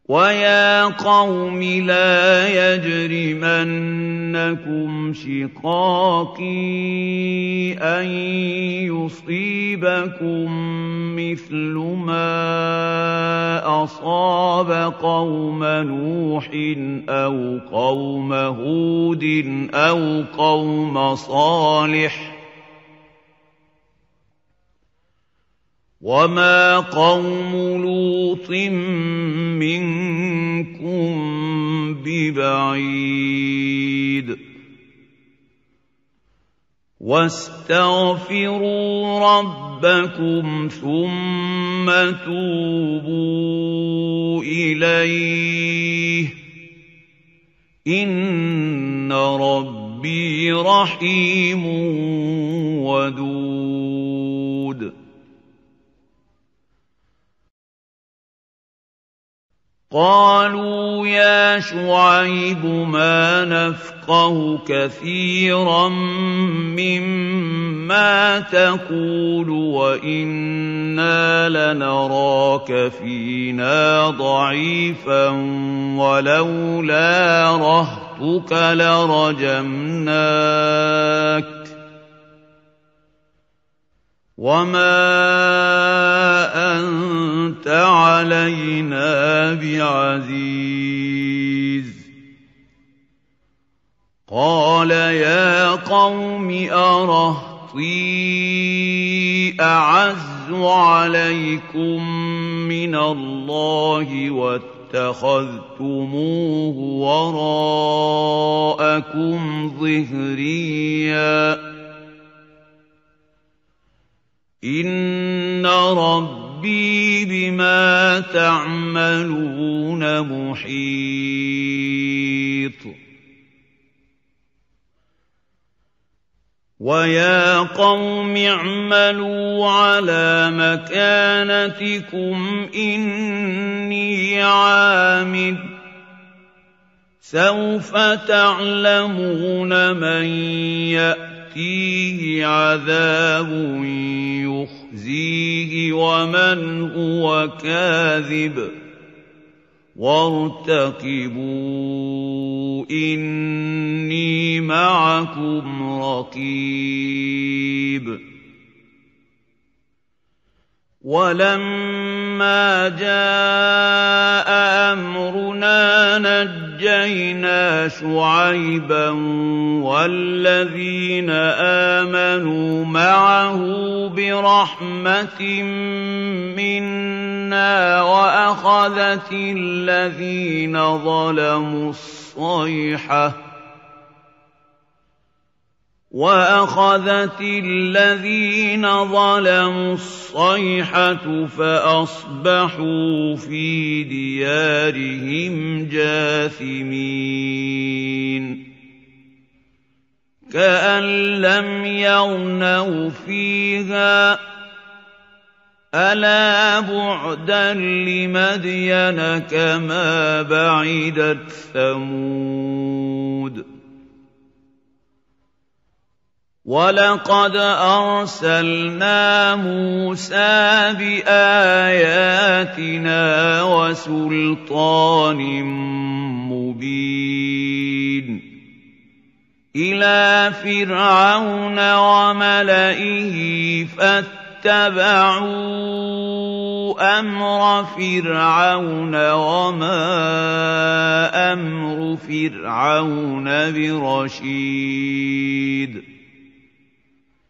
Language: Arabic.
وَيَا قَوْمِ لَا يَجْرِمَنَّكُمْ شِقَاقِي أَن يُصِيبَكُم مِّثْلُ مَا أَصَابَ قَوْمَ نُوحٍ أَوْ قَوْمَ هُودٍ أَوْ قَوْمَ صَالِحٍ ۚ وَمَا قَوْمُ لُوطٍ مِّنكُم بِبَعِيدٍ وَاسْتَغْفِرُوا رَبَّكُمْ ثُمَّ تُوبُوا إِلَيْهِ ۚ إِنَّ رَبِّي رَحِيمٌ وَدُودٌ قَالُوا يَا شُعَيْبُ مَا نَفْقَهُ كَثِيرًا مِّمَّا تَقُولُ وَإِنَّا لَنَرَاكَ فِينَا ضَعِيفًا وَلَوْلَا رَهْطُكَ لَرَجَمْنَاكَ وَمَا أَنتَ عَلَيْنَا بِعَزِيزٍ قَالَ يَا قَوْمِ أَرَهْطِي أَعَزُّ عَلَيْكُم مِّنَ اللَّهِ وَاتَّخَذْتُمُوهُ وَرَاءَكُمْ ظِهْرِيًّا ۖ إِنَّ رَبِّي بِمَا تَعْمَلُونَ مُحِيطٌ وَيَا قَوْمِ اعْمَلُوا عَلَىٰ مَكَانَتِكُمْ إِنِّي عَامِلٌ ۖ سَوْفَ تَعْلَمُونَ مَن يَأْتِيهِ عَذَابٌ يُخْزِيهِ وَمَنْ هُوَ كَاذِبٌ وَارْتَقِبُوا إِنِّي مَعَكُمْ رَقِيبٌ وَلَمَّا جَاءَ أَمْرُنَا نَجَّيْنَا شُعَيْبًا وَالَّذِينَ آمَنُوا مَعَهُ بِرَحْمَةٍ مِّنَّا وَأَخَذَتِ الَّذِينَ ظَلَمُوا الصَّيْحَةُ فَأَصْبَحُوا فِي دِيَارِهِمْ جَاثِمِينَ كَأَن لَّمْ يَغْنَوْا فِيهَا ۗ أَلَا بُعْدًا لِّمَدْيَنَ كَمَا بَعِدَتْ ثَمُودُ وَلَقَدْ أَرْسَلْنَا مُوسَىٰ بِآيَاتِنَا وَسُلْطَانٍ مُّبِينٍ إِلَىٰ فِرْعَوْنَ وَمَلَئِهِ فَاتَّبَعُوا أَمْرَ فِرْعَوْنَ وَمَا أَمْرُ فِرْعَوْنَ بِرَشِيدٍ